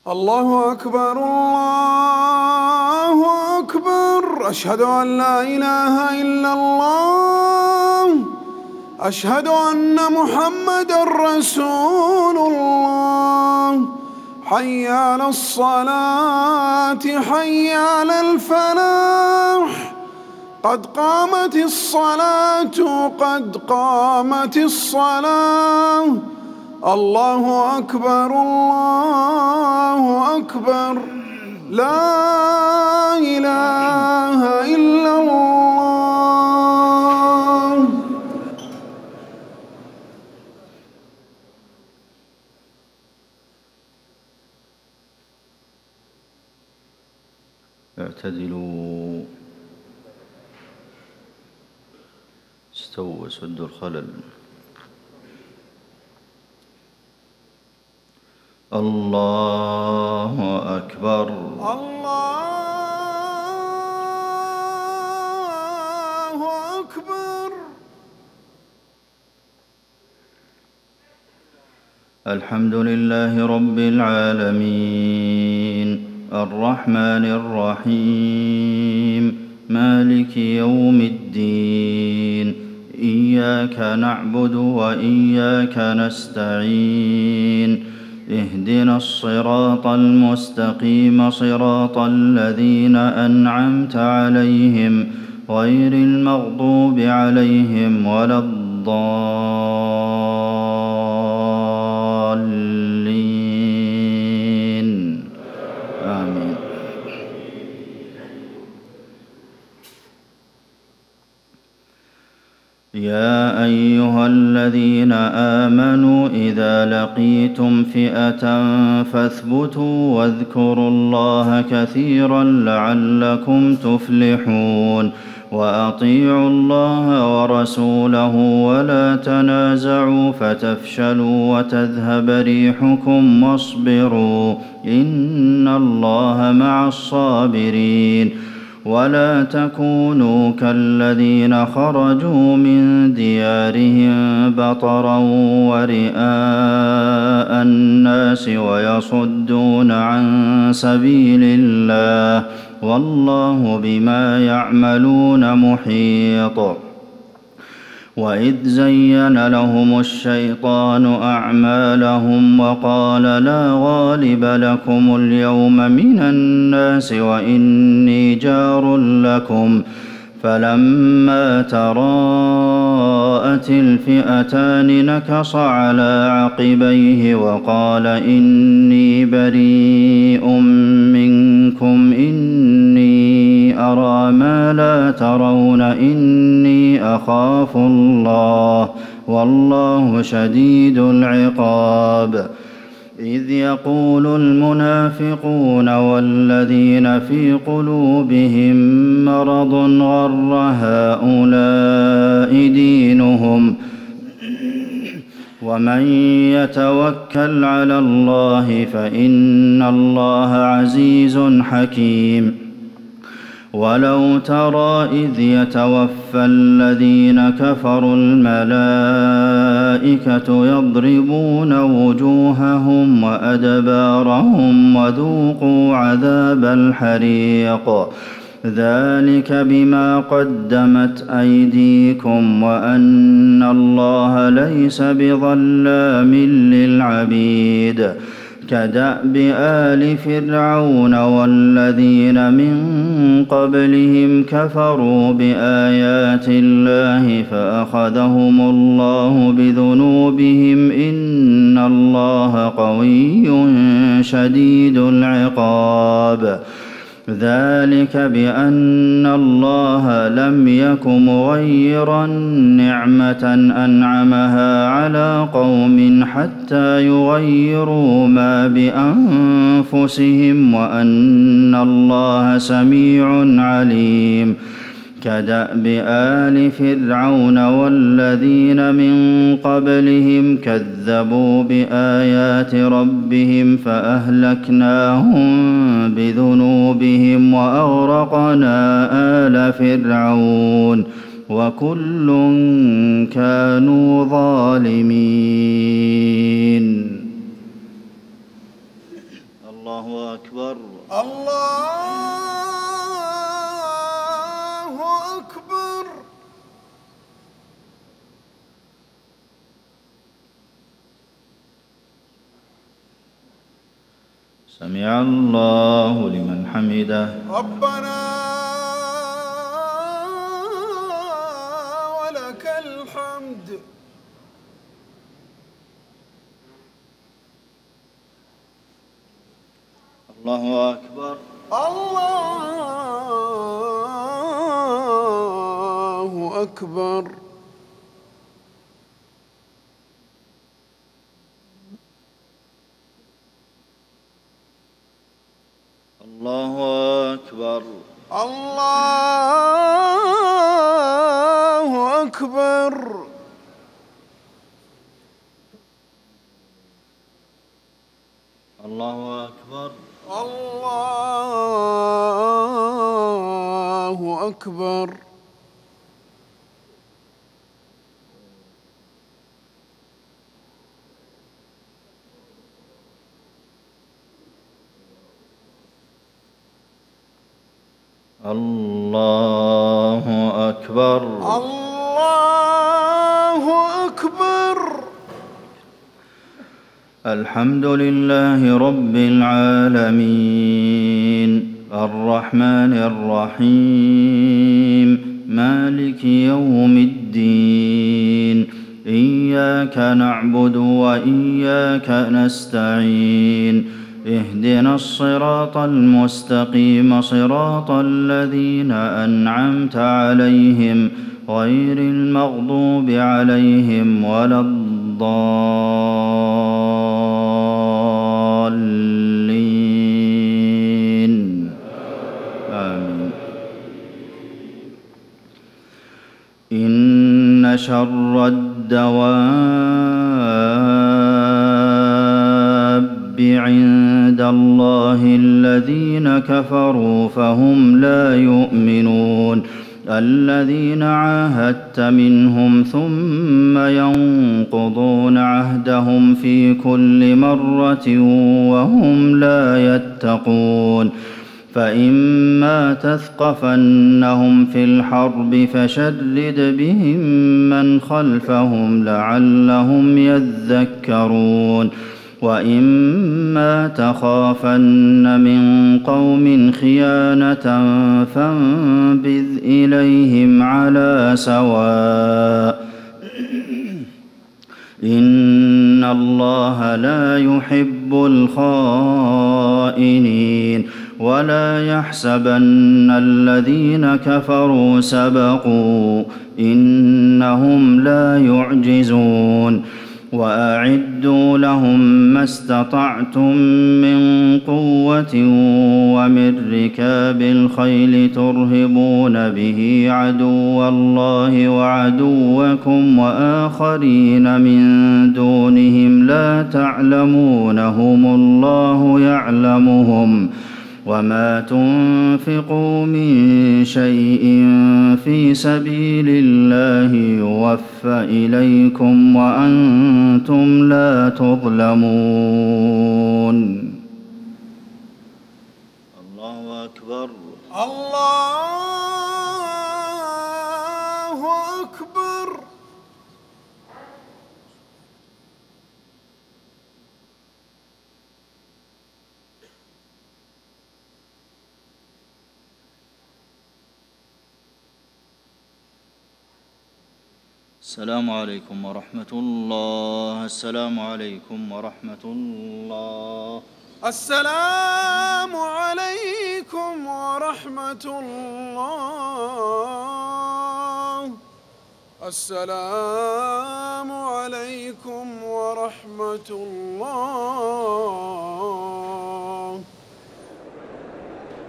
الله أكبر الله أكبر. أشهد أن لا إله إلا الله. أشهد أن محمدًا رسول الله. حي على الصلاة حي على الفلاح. قد قامت الصلاة قد قامت الصلاة. الله أكبر الله أكبر. لا إله إلا الله. اعتدلوا، استووا، سدوا الخلل. الله أكبر الله أكبر. الحمد لله رب العالمين الرحمن الرحيم مالك يوم الدين. إياك نعبد وإياك نستعين. اهدنا الصراط المستقيم صراط الذين أنعمت عليهم غير المغضوب عليهم ولا الضالين. آمين. يا أيها الذين آمنوا إذا لقيتم فئة فاثبتوا واذكروا الله كثيرا لعلكم تفلحون. وأطيعوا الله ورسوله ولا تنازعوا فتفشلوا وتذهب ريحكم واصبروا إن الله مع الصابرين. ولا تكونوا كالذين خرجوا من ديارهم بطرا ورئاء الناس ويصدون عن سبيل الله والله بما يعملون محيط. وإذ زين لهم الشيطان أعمالهم وقال لا غالب لكم اليوم من الناس وإني جار لكم فلما تراءت الفئتان نكص على عقبيه وقال إني بريء منكم إني أرى ما لا ترون إني أخاف الله والله شديد العقاب. إذ يقول المنافقون والذين في قلوبهم مرض غر هؤلاء دينهم ومن يتوكل على الله فإن الله عزيز حكيم. ولو ترى إذ يتوفى الذين كفروا الملائكة يضربون وجوههم وأدبارهم وذوقوا عذاب الحريق ذلك بما قدمت أيديكم وأن الله ليس بظلام للعبيد. كدأب آل فرعون والذين من قبلهم كفروا بآيات الله فأخذهم الله بذنوبهم إن الله قوي شديد العقاب. ذلك بأن الله لم يك مغيرا نعمة أنعمها على قوم حتى يغيروا ما بأنفسهم وأن الله سميع عليم. كدأب آل فرعون والذين من قبلهم كذبوا بآيات ربهم فأهلكناهم بذنوبهم وأغرقنا آل فرعون وكل كانوا ظالمين. الله الله أكبر. الله أكبر. سمع الله لمن حمده. ربنا ولك الحمد. الله أكبر. الله أكبر. الله أكبر. الله أكبر. الله أكبر. الله أكبر. الله أكبر. الله أكبر. الحمد لله رب العالمين الرحمن الرحيم مالك يوم الدين إياك نعبد وإياك نستعين اهدنا الصراط المستقيم صراط الذين أنعمت عليهم غير المغضوب عليهم ولا الضالين آمين. إن شر الدواب عند الله الذين كفروا فهم لا يؤمنون الذين عاهدت منهم ثم ينقضون عهدهم في كل مرة وهم لا يتقون فإما تثقفنهم في الحرب فشرد بهم من خلفهم لعلهم يذكرون وإما تخافن من قوم خيانة فانبذ إليهم على سواء إن الله لا يحب الخائنين ولا يحسبن الذين كفروا سبقوا إنهم لا يعجزون وأعدوا لهم ما استطعتم من قوة ومن ركاب الخيل ترهبون به عدو الله وعدوكم وآخرين من دونهم لا تعلمونهم الله يعلمهم وما تنفقوا من شيء في سبيل الله يوفى إليكم وأنتم لا تظلمون. الله أكبر. الله أكبر. السلام عليكم ورحمة الله. السلام عليكم ورحمة الله. السلام عليكم ورحمة الله. السلام عليكم ورحمة الله.